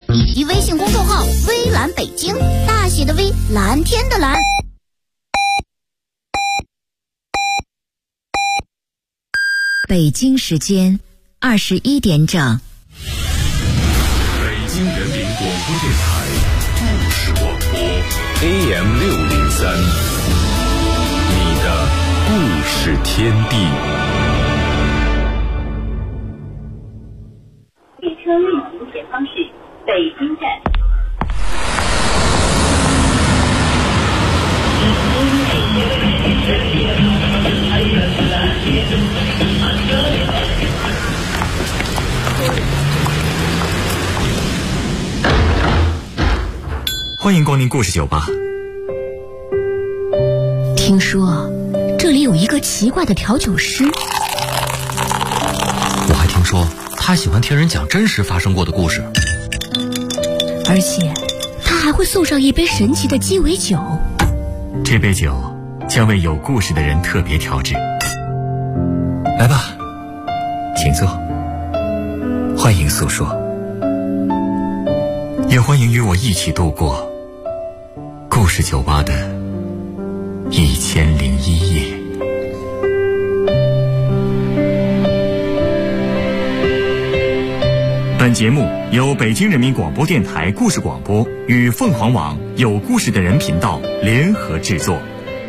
以及微信公众号微蓝北京，大写的微，蓝天的蓝。 北京时间21点整。 北京人民广播电台故事广播 AM603，你的故事天地。 列车运行前方是北京站。 欢迎光临故事酒吧。 听说这里有一个奇怪的调酒师， 我还听说他喜欢听人讲真实发生过的故事， 而且他还会送上一杯神奇的鸡尾酒。 这杯酒将为有故事的人特别调制。来吧，请坐，欢迎诉说，也欢迎与我一起度过故事酒吧的1001夜。本节目由北京人民广播电台故事广播与凤凰网有故事的人频道联合制作。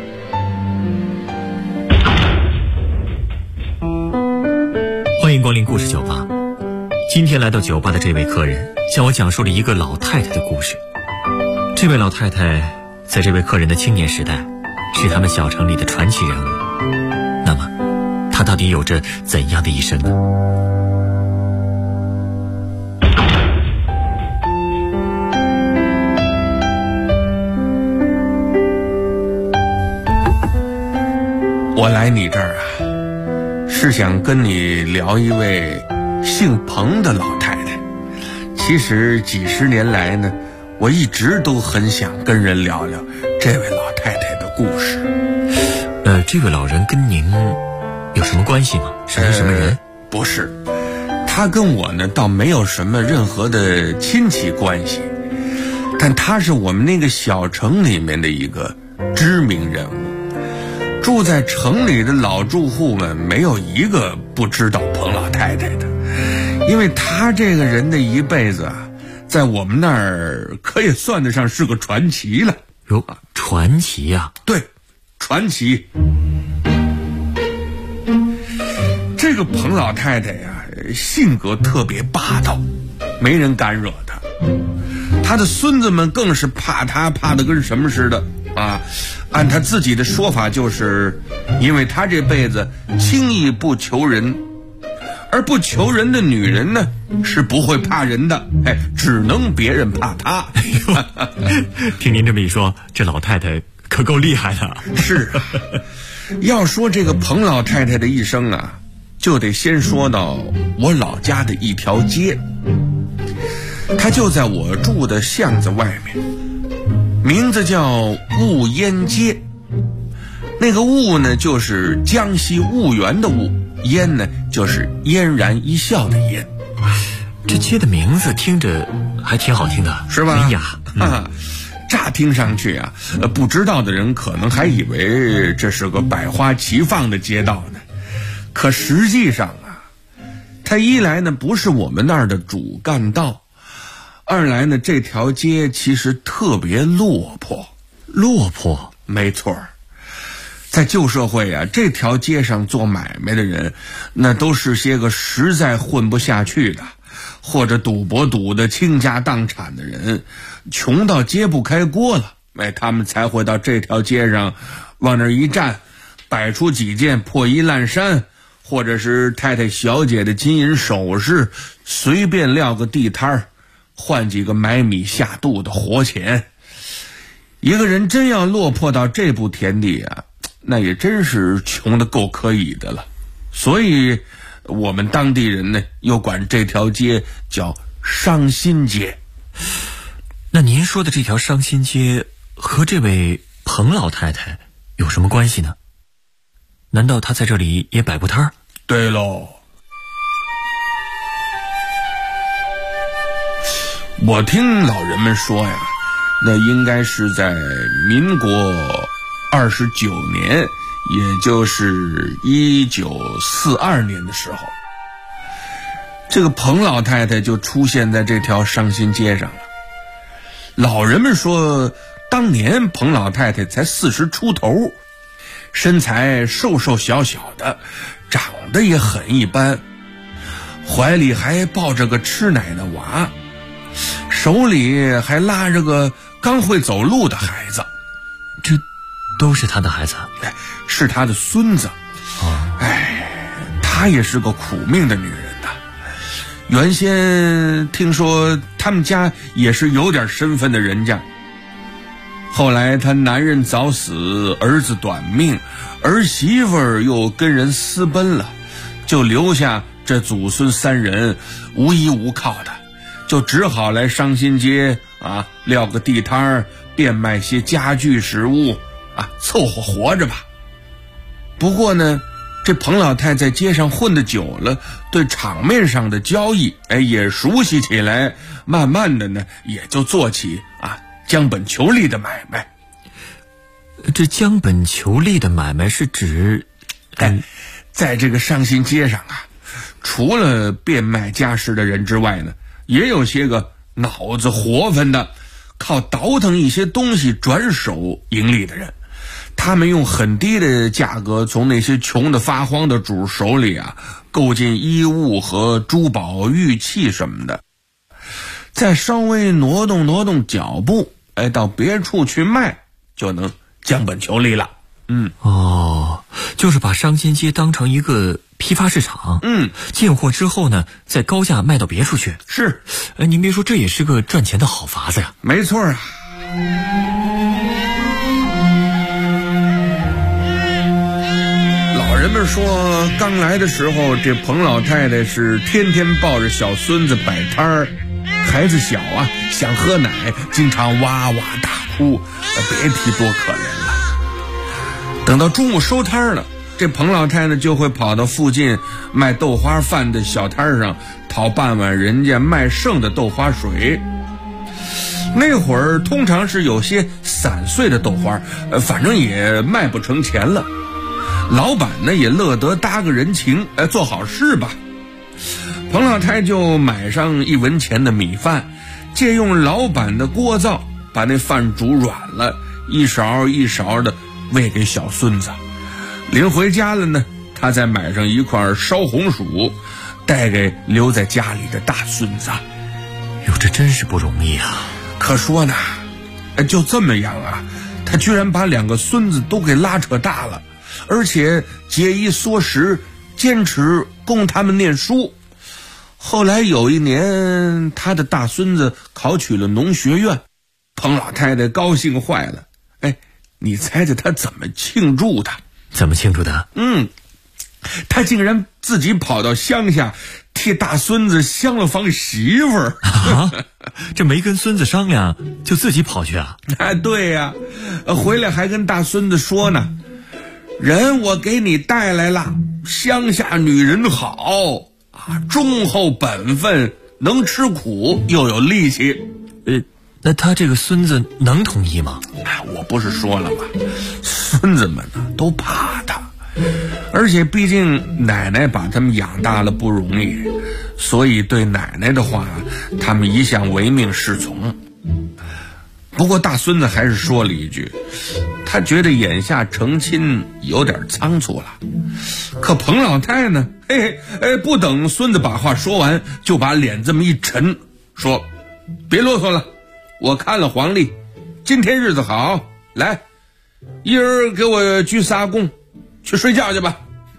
欢迎光临故事酒吧。今天来到酒吧的这位客人向我讲述了一个老太太的故事。这位老太太在这位客人的青年时代是他们小城里的传奇人物。那么她到底有着怎样的一生呢？ 我来你这儿啊，是想跟你聊一位姓彭的老太太。其实几十年来呢，我一直都很想跟人聊聊这位老太太的故事。 这位老人跟您有什么关系吗？是您什么人？ 不是，他跟我呢倒没有什么任何的亲戚关系，但他是我们那个小城里面的一个知名人物。住在城里的老住户们没有一个不知道彭老太太的，因为他这个人的一辈子啊，在我们那儿可以算得上是个传奇了。 哟，传奇呀？ 对，传奇。这个彭老太太呀，性格特别霸道，没人敢惹她。她的孙子们更是怕她，怕得跟什么似的啊！按她自己的说法，就是因为她这辈子轻易不求人，而不求人的女人呢，是不会怕人的，只能别人怕她。 听您这么一说，这老太太可够厉害的。 是啊，要说这个彭老太太的一生啊，就得先说到我老家的一条街，它就在我住的巷子外面，名字叫婺烟街。那个婺呢，就是江西婺源的婺，烟呢，就是嫣然一笑的嫣。 这街的名字听着还挺好听的， 是吧？ 文雅。 乍听上去啊，不知道的人可能还以为这是个百花齐放的街道呢。可实际上啊，它一来呢不是我们那儿的主干道，二来呢这条街其实特别落魄。 落魄？ 没错。在旧社会啊，这条街上做买卖的人，那都是些个实在混不下去的，或者赌博赌得倾家荡产的人，穷到揭不开锅了，他们才会到这条街上往那儿一站，摆出几件破衣烂衫，或者是太太小姐的金银首饰，随便撂个地摊儿，换几个买米下肚的活钱。一个人真要落魄到这步田地啊，那也真是穷得够可以的了。所以我们当地人呢，又管这条街叫伤心街。 那您说的这条伤心街和这位彭老太太有什么关系呢？难道她在这里也摆过摊儿？对喽。 我听老人们说呀，那应该是在民国29年，也就是1942年的时候，这个彭老太太就出现在这条上新街上了。老人们说，当年彭老太太才40出头，身材瘦瘦小小的，长得也很一般，怀里还抱着个吃奶的娃，手里还拉着个刚会走路的孩子。 这都是他的孩子？ 是他的孙子。她也是个苦命的女人呐。原先听说他们家也是有点身份的人家，后来他男人早死，儿子短命，儿媳妇儿又跟人私奔了，就留下这祖孙3人无依无靠的，就只好来上新街撂个地摊儿，变卖些家具食物凑合活着吧。不过呢，这彭老太在街上混得久了，对场面上的交易也熟悉起来，慢慢的呢也就做起将本求利的买卖。 这将本求利的买卖是指在这个上新街上除了变卖家什的人之外呢，也有些个脑子活分的，靠倒腾一些东西转手盈利的人。他们用很低的价格从那些穷得发慌的主手里购进衣物和珠宝玉器什么的，再稍微挪动脚步到别处去卖，就能将本求利了。 就是把上新街当成一个批发市场，进货之后呢，再高价卖到别处去。 是， 您别说，这也是个赚钱的好法子呀。 没错啊。老人们说，刚来的时候，这彭老太太是天天抱着小孙子摆摊儿，孩子小想喝奶，经常哇哇大哭，别提多可怜了。等到中午收摊了，这彭老太太就会跑到附近卖豆花饭的小摊上，讨半碗人家卖剩的豆花水。那会儿通常是有些散碎的豆花，反正也卖不成钱了，老板呢也乐得搭个人情，做好事吧。彭老太就买上1文钱的米饭，借用老板的锅灶把那饭煮软了，一勺一勺的喂给小孙子。临回家了呢，他再买上1块烧红薯，带给留在家里的大孙子。 哟，这真是不容易啊。 可说呢，就这么样他居然把2个孙子都给拉扯大了，而且节衣缩食，坚持供他们念书。后来有一年，他的大孙子考取了农学院，彭老太太高兴坏了。你猜猜他怎么庆祝的？ 怎么庆祝的？ 他竟然自己跑到乡下替大孙子相了房媳妇儿。 这没跟孙子商量就自己跑去啊？ 对呀，回来还跟大孙子说呢，人我给你带来了，乡下女人好忠厚本分，能吃苦又有力气。 那他这个孙子能同意吗？ 我不是说了吗？孙子们都怕他，而且毕竟奶奶把他们养大了不容易，所以对奶奶的话他们一向唯命是从。不过大孙子还是说了一句，他觉得眼下成亲有点仓促了。可彭老太呢，不等孙子把话说完，就把脸这么一沉，说别啰嗦了，我看了黄历，今天日子好，来，一人给我鞠仨躬，去睡觉去吧。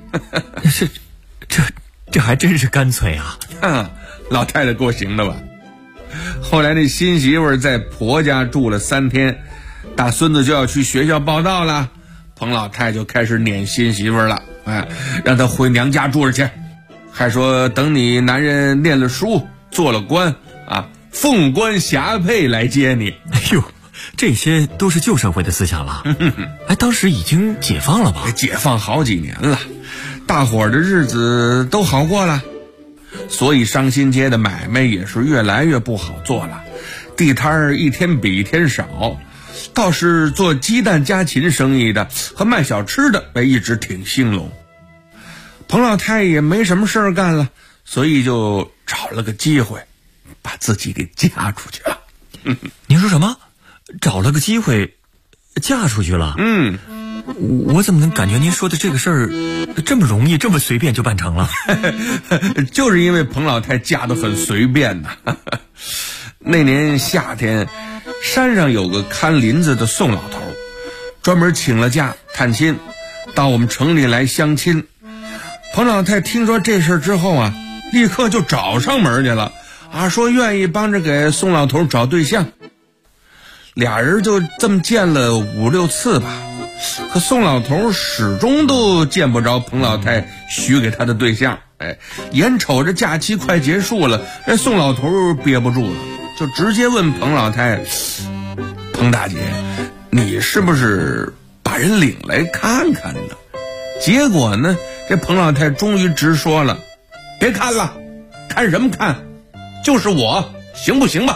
这还真是干脆啊。 老太太够行的吧。后来那新媳妇在婆家住了3天，大孙子就要去学校报到了，彭老太就开始撵新媳妇了，让她回娘家住着去，还说等你男人念了书做了官凤冠霞帔来接你。 这些都是旧社会的思想了。当时已经解放了吧？ 解放好几年了，大伙儿的日子都好过了，所以上新街的买卖也是越来越不好做了。 地摊儿一天比一天少，倒是做鸡蛋家禽生意的和卖小吃的一直挺兴隆。彭老太也没什么事儿干了，所以就找了个机会把自己给嫁出去了。 您说什么？找了个机会嫁出去了？我怎么能感觉您说的这个事儿这么容易这么随便就办成了？ 就是因为彭老太嫁得很随便呐。那年夏天，山上有个看林子的宋老头，专门请了假探亲，到我们城里来相亲。彭老太听说这事之后啊，立刻就找上门去了说愿意帮着给宋老头找对象。俩人就这么见了5、6次吧，可宋老头始终都见不着彭老太许给他的对象。眼瞅着假期快结束了，宋老头憋不住了，就直接问彭老太：彭大姐，你是不是把人领来看看呢？结果呢，这彭老太终于直说了：别看了，看什么看，就是我，行不行吧？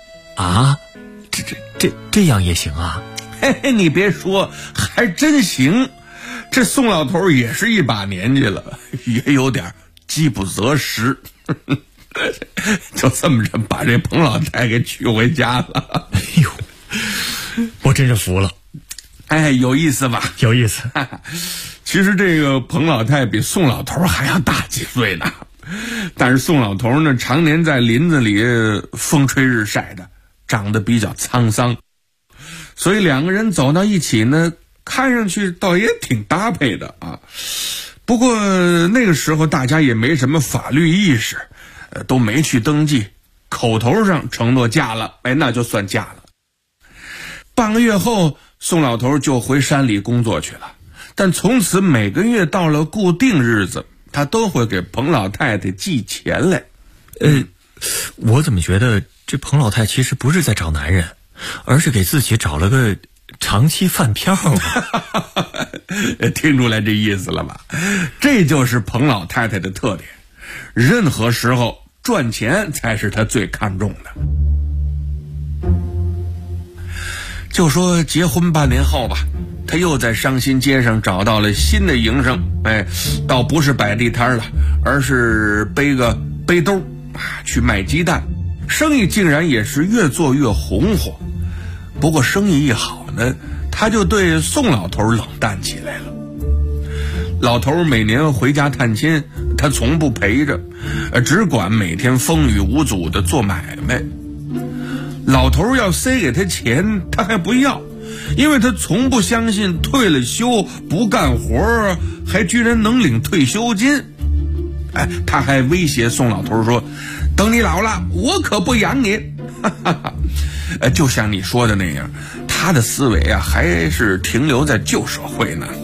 这样也行啊？ 嘿嘿，你别说，还真行。这宋老头也是一把年纪了，也有点饥不择食，就这么着把这彭老太给娶回家了。 哎呦，我真是服了。 有意思吧？ 有意思。 其实这个彭老太比宋老头还要大几岁呢，但是宋老头呢，常年在林子里风吹日晒的，长得比较沧桑，所以两个人走到一起呢，看上去倒也挺搭配的啊。不过那个时候大家也没什么法律意识，都没去登记，口头上承诺嫁了，那就算嫁了。半个月后，宋老头就回山里工作去了，但从此每个月到了固定日子，他都会给彭老太太寄钱来。 我怎么觉得这彭老太其实不是在找男人，而是给自己找了个长期饭票啊。 听出来这意思了吧？这就是彭老太太的特点，任何时候赚钱才是她最看重的。就说结婚半年后吧，她又在伤心街上找到了新的营生，倒不是摆地摊了，而是背个背兜去卖鸡蛋，生意竟然也是越做越红火。不过生意一好呢，他就对宋老头冷淡起来了。老头每年回家探亲，他从不陪着，只管每天风雨无阻的做买卖。老头要塞给他钱，他还不要，因为他从不相信退了休不干活还居然能领退休金。他还威胁宋老头说：等你老了，我可不养你。就像你说的那样，他的思维还是停留在旧社会呢。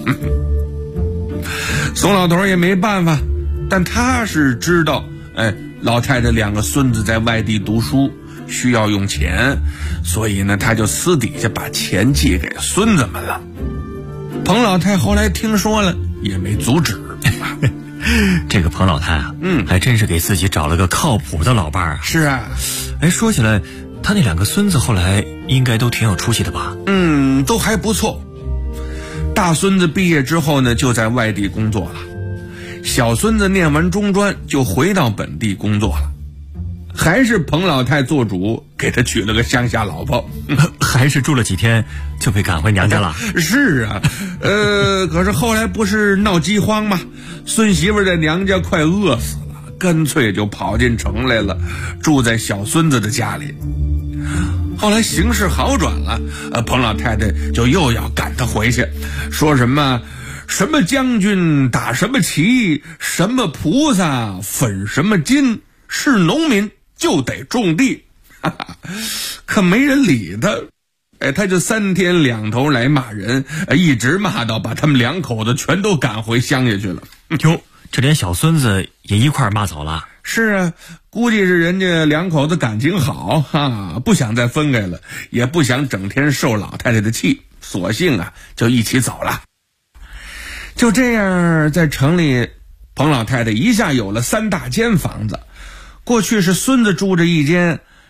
宋老头也没办法，但他是知道，老太太2个孙子在外地读书，需要用钱，所以呢，他就私底下把钱寄给孙子们了。彭老太后来听说了，也没阻止。 这个彭老太还真是给自己找了个靠谱的老伴儿啊。 是啊。 说起来，他那2个孙子后来应该都挺有出息的吧？ 都还不错。大孙子毕业之后呢，就在外地工作了，小孙子念完中专就回到本地工作了，还是彭老太做主给他娶了个乡下老婆。 还是住了几天就被赶回娘家了。 是啊，可是后来不是闹饥荒吗？孙媳妇在娘家快饿死了，干脆就跑进城来了，住在小孙子的家里。后来形势好转了，彭老太太就又要赶他回去，说什么将军打什么旗，什么菩萨粉什么金，是农民就得种地。可没人理他，他就3天2头来骂人，一直骂到把他们2口子全都赶回乡下去了。 哟，这连小孙子也一块骂走了。 是啊，估计是人家2口子感情好不想再分开了，也不想整天受老太太的气，索性就一起走了。就这样，在城里，彭老太太一下有了3大间房子。过去是孙子住着一间，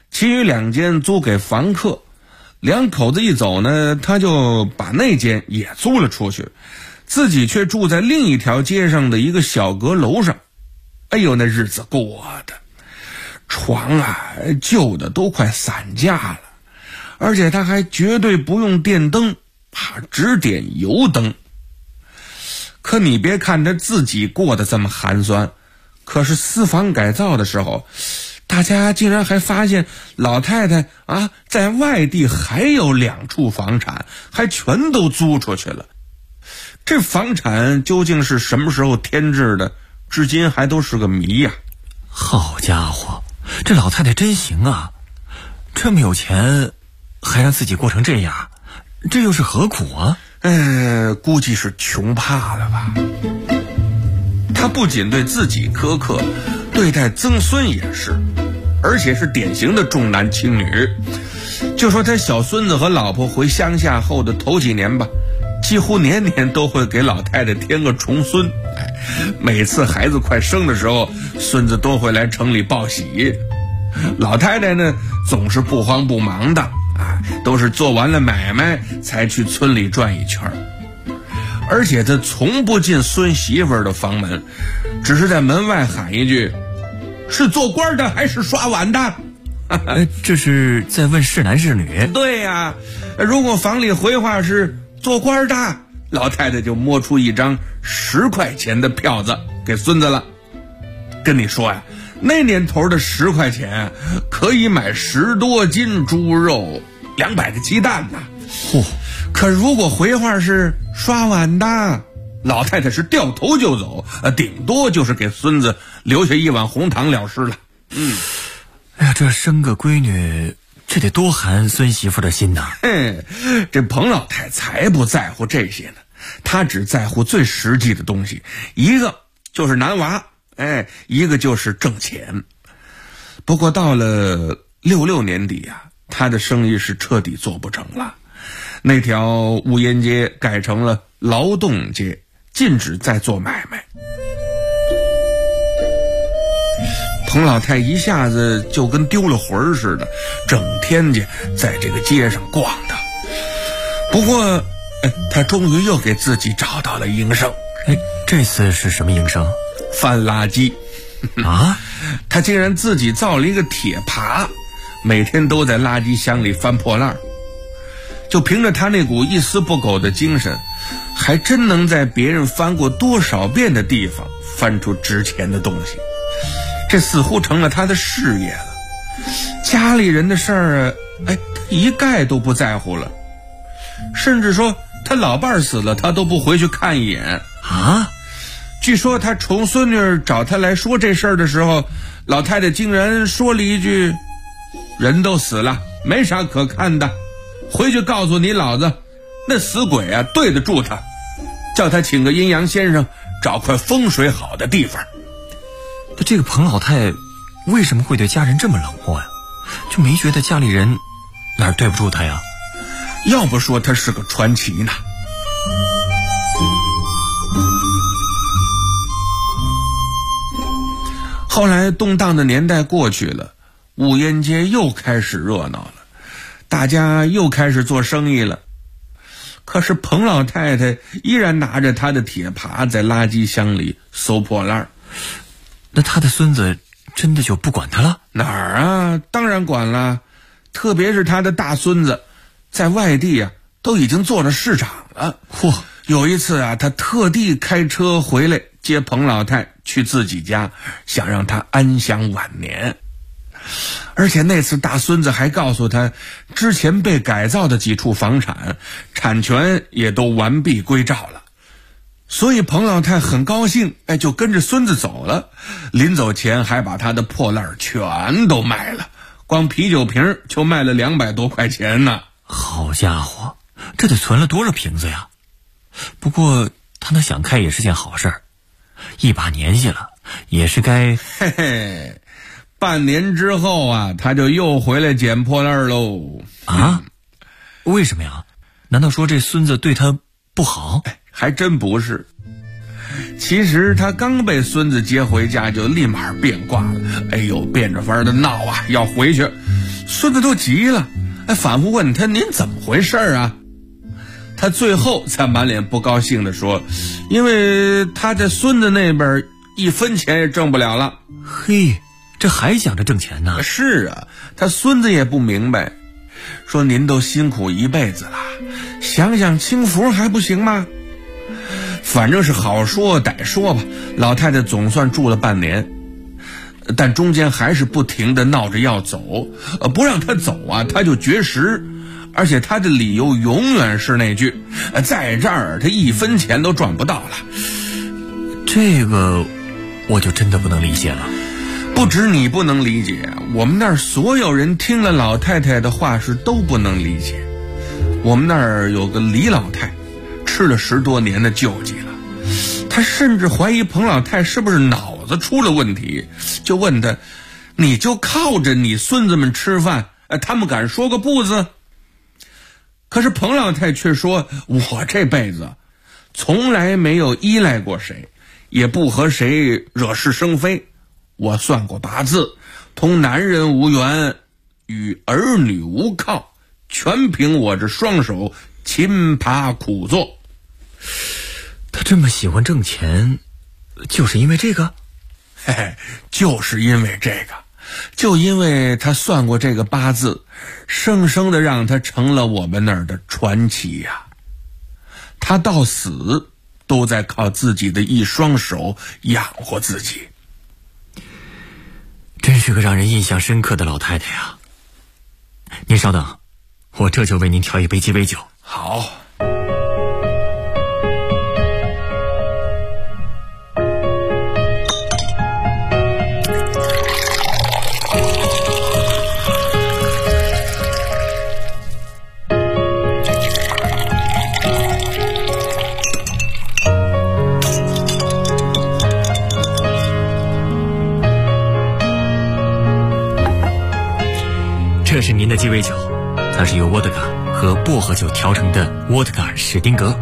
其余2间租给房客。2口子一走呢，他就把那间也租了出去，自己却住在另一条街上的一个小阁楼上。哎呦，那日子过的，床啊旧的都快散架了，而且他还绝对不用电灯，只点油灯。可你别看他自己过得这么寒酸，可是私房改造的时候，大家竟然还发现老太太在外地还有2处房产，还全都租出去了。这房产究竟是什么时候添置的，至今还都是个谜呀。 好家伙，这老太太真行啊，这么有钱还让自己过成这样，这又是何苦啊？ 估计是穷怕了吧。她不仅对自己苛刻，对待曾孙也是，而且是典型的重男轻女。就说他小孙子和老婆回乡下后的头几年吧，几乎年年都会给老太太添个重孙。每次孩子快生的时候，孙子都会来城里报喜。老太太呢，总是不慌不忙的都是做完了买卖才去村里转一圈。而且她从不进孙媳妇儿的房门，只是在门外喊一句：“是做官的还是刷碗的？” 这是在问是男是女？ 对呀，如果房里回话是做官的，老太太就摸出一张10块钱的票子给孙子了。跟你说呀，那年头的10块钱可以买10多斤猪肉，200个鸡蛋呢。可如果回话是刷碗的，老太太是掉头就走，顶多就是给孙子留下一碗红糖了事了。 哎呀，这生个闺女，这得多寒孙媳妇的心呐！ 这彭老太才不在乎这些呢，她只在乎最实际的东西，一个就是男娃，一个就是挣钱。不过到了66年底她的生意是彻底做不成了。那条乌烟街改成了劳动街，禁止再做买卖。彭老太一下子就跟丢了魂似的，整天在这个街上逛的。不过她终于又给自己找到了营生。 这次是什么营生？ 翻垃圾她竟然自己造了一个铁耙，每天都在垃圾箱里翻破烂。就凭着她那股一丝不苟的精神，还真能在别人翻过多少遍的地方翻出值钱的东西。这似乎成了他的事业了。家里人的事儿他一概都不在乎了，甚至说他老伴儿死了，他都不回去看一眼。据说他重孙女找他来说这事儿的时候，老太太竟然说了一句：“人都死了，没啥可看的，回去告诉你老子，那死鬼对得住他，叫他请个阴阳先生，找块风水好的地方。” 这个彭老太为什么会对家人这么冷漠呀？就没觉得家里人哪儿对不住她呀？ 要不说她是个传奇呢。后来动荡的年代过去了，乌烟街又开始热闹了，大家又开始做生意了。可是彭老太太依然拿着她的铁耙在垃圾箱里搜破烂。 那他的孙子真的就不管他了？ 哪儿当然管了，特别是他的大孙子，在外地都已经做了市长了。有一次他特地开车回来接彭老太去自己家，想让他安享晚年。而且那次大孙子还告诉他，之前被改造的几处房产产权也都完璧归赵了。所以彭老太很高兴，就跟着孙子走了。临走前还把他的破烂全都卖了，光啤酒瓶就卖了200多块钱呢。 好家伙，这得存了多少瓶子呀？不过他能想开也是件好事儿，一把年纪了，也是该。 半年之后他就又回来捡破烂喽。 为什么呀？难道说这孙子对他不好？ 还真不是。其实他刚被孙子接回家，就立马变卦了。变着法的闹要回去。 孙子都急了，反复问他：“您怎么回事啊？”他最后才满脸不高兴地说：“因为他在孙子那边1分钱也挣不了了。” 嘿，这还想着挣钱呢？ 是啊，他孙子也不明白，说：“您都辛苦一辈子了，享享清福还不行吗？”反正是好说歹说吧，老太太总算住了半年，但中间还是不停地闹着要走，不让他走啊，他就绝食，而且他的理由永远是那句：“在这儿他1分钱都赚不到了。” 这个我就真的不能理解了。 不止你不能理解，我们那儿所有人听了老太太的话是都不能理解。我们那儿有个李老太，吃了10多年的救济了，他甚至怀疑彭老太是不是脑子出了问题，就问他：“你就靠着你孙子们吃饭，他们敢说个不字？”可是彭老太却说：“我这辈子从来没有依赖过谁，也不和谁惹是生非。我算过八字，同男人无缘，与儿女无靠，全凭我这双手勤爬苦做。” 他这么喜欢挣钱，就是因为这个？ 嘿嘿，就是因为这个，就因为他算过这个八字，生生的让他成了我们那儿的传奇呀。他到死都在靠自己的一双手养活自己。 真是个让人印象深刻的老太太呀！您稍等，我这就为您调一杯鸡尾酒。 好。 这是您的鸡尾酒，它是由沃德嘎和薄荷酒调成的沃德嘎史丁格。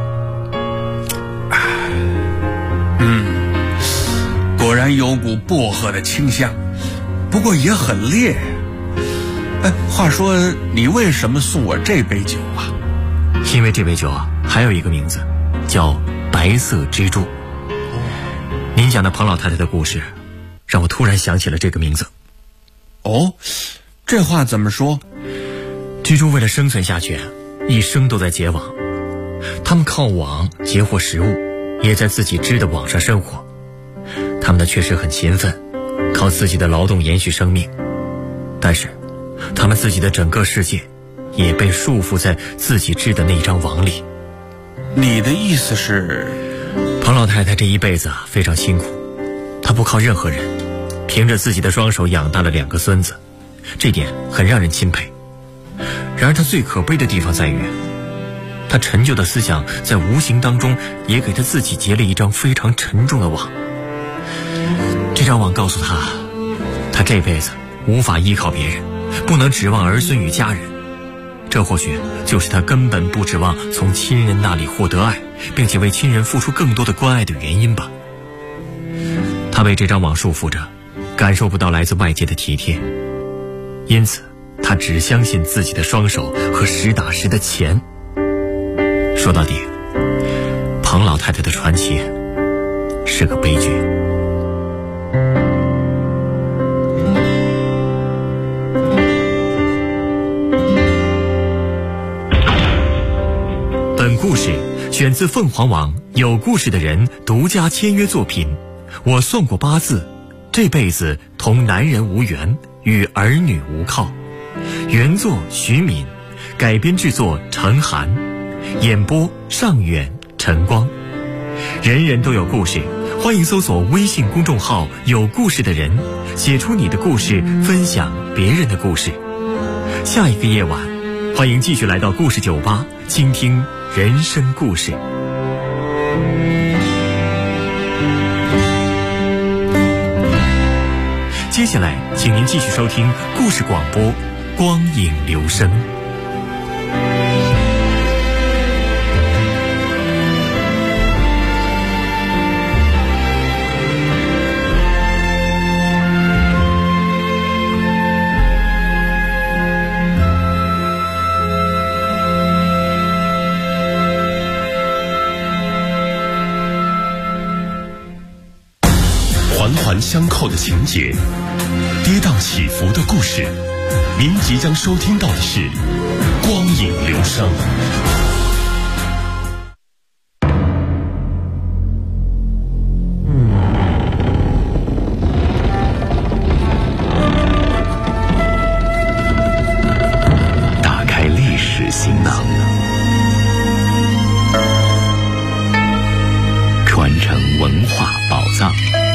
果然有股薄荷的清香，不过也很烈。话说你为什么送我这杯酒啊？ 因为这杯酒啊还有一个名字，叫白色蜘蛛。您讲的彭老太太的故事，让我突然想起了这个名字。 哦，这话怎么说？ 蜘蛛为了生存下去，一生都在结网。它们靠网截获食物，也在自己织的网上生活。它们的确实很勤奋，靠自己的劳动延续生命。但是，它们自己的整个世界，也被束缚在自己织的那张网里。 你的意思是， 彭老太太这一辈子非常辛苦，她不靠任何人，凭着自己的双手养大了2个孙子，这点很让人钦佩。然而她最可悲的地方在于，她陈旧的思想在无形当中也给她自己结了一张非常沉重的网。这张网告诉她，她这辈子无法依靠别人，不能指望儿孙与家人。这或许就是她根本不指望从亲人那里获得爱，并且为亲人付出更多的关爱的原因吧。她被这张网束缚着，感受不到来自外界的体贴，因此她只相信自己的双手和实打实的钱。说到底，彭老太太的传奇是个悲剧。本故事选自凤凰网有故事的人独家签约作品。我算过八字，这辈子同男人无缘，与儿女无靠。原作徐敏，改编制作陈寒，演播尚远、晨光。人人都有故事，欢迎搜索微信公众号有故事的人，写出你的故事，分享别人的故事。下一个夜晚，欢迎继续来到故事酒吧，倾听人生故事。接下来请您继续收听故事广播《光影留声》。 环相扣的情节，跌宕起伏的故事。您即将收听到的是《光影流声》。打开历史行囊，传承文化宝藏。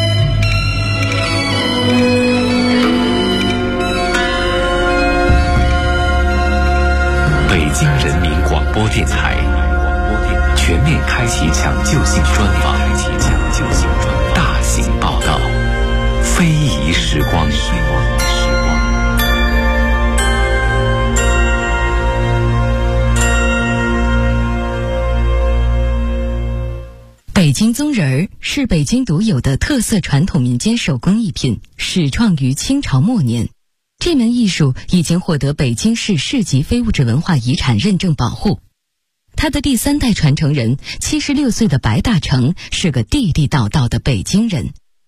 北京人民广播电台全面开启抢救性专访，大型报道，非遗时光。 北京宗人儿是北京独有的特色传统民间手工艺品，始创于清朝末年。这门艺术已经获得北京市市级非物质文化遗产认证保护。他的第3代传承人76岁的白大成是个地地道道的北京人。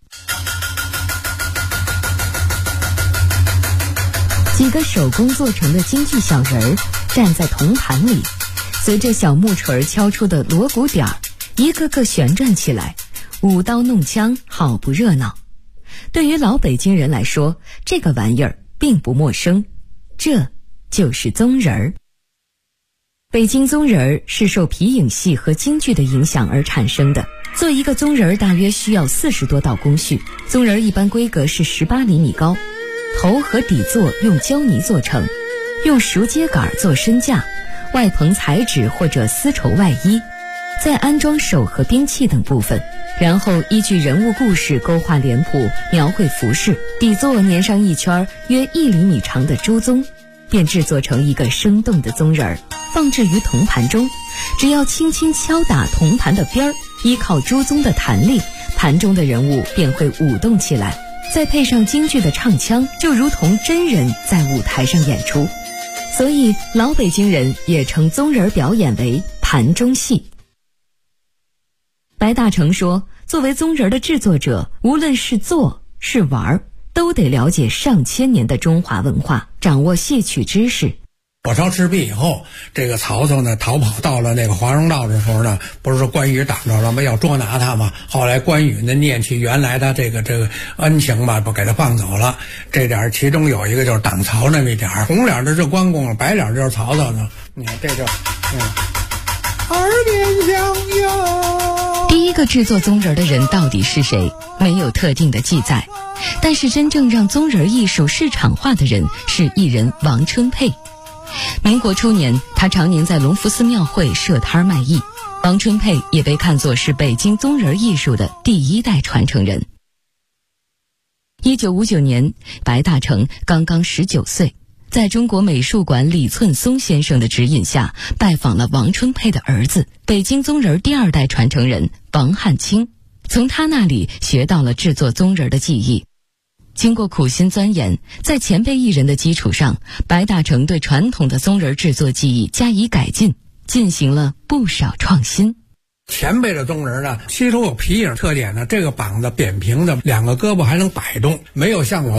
几个手工做成的京剧小人儿站在铜盘里，随着小木锤敲出的锣鼓点儿，一个个旋转起来，舞刀弄枪，好不热闹。对于老北京人来说，这个玩意儿并不陌生，这就是宗人儿。北京宗人儿是受皮影戏和京剧的影响而产生的。做一个宗人儿大约需要40多道工序，宗人儿一般规格是18厘米高，头和底座用胶泥做成，用熟秸秆做身架，外棚彩纸或者丝绸外衣，再安装手和兵器等部分，然后依据人物故事勾画脸谱，描绘服饰，底座粘上一圈约1厘米长的猪鬃，便制作成一个生动的宗人儿，放置于铜盘中。只要轻轻敲打铜盘的边儿，依靠猪鬃的弹力，盘中的人物便会舞动起来，再配上京剧的唱腔，就如同真人在舞台上演出。所以老北京人也称宗人表演为盘中戏。白大成说，作为宗人的制作者，无论是做是玩，都得了解上千年的中华文化，掌握戏曲知识。 火烧赤壁以后，这个曹操呢逃跑到了那个华容道的时候呢，不是说关羽挡着了吗？要捉拿他嘛。后来关羽呢念起原来他这个恩情吧，不给他放走了。这点其中有一个就是挡曹那么一点，红脸的是关公，白脸就是曹操呢。你看这就耳边相拥。 第一个制作宗人的人到底是谁？没有特定的记载，但是真正让宗人艺术市场化的人是艺人王春佩。民国初年，他常年在隆福寺庙会设摊卖艺。王春佩也被看作是北京宗人艺术的第1代传承人。1959年，白大成刚刚19岁，在中国美术馆李寸松先生的指引下，拜访了王春佩的儿子，北京宗人第2代传承人王汉卿，从他那里学到了制作宗人的技艺。经过苦心钻研，在前辈艺人的基础上，白大成对传统的宗人制作技艺加以改进，进行了不少创新。 前辈的宗人呢，其中有皮影特点呢，这个膀子扁平的，2个胳膊还能摆动，没有像我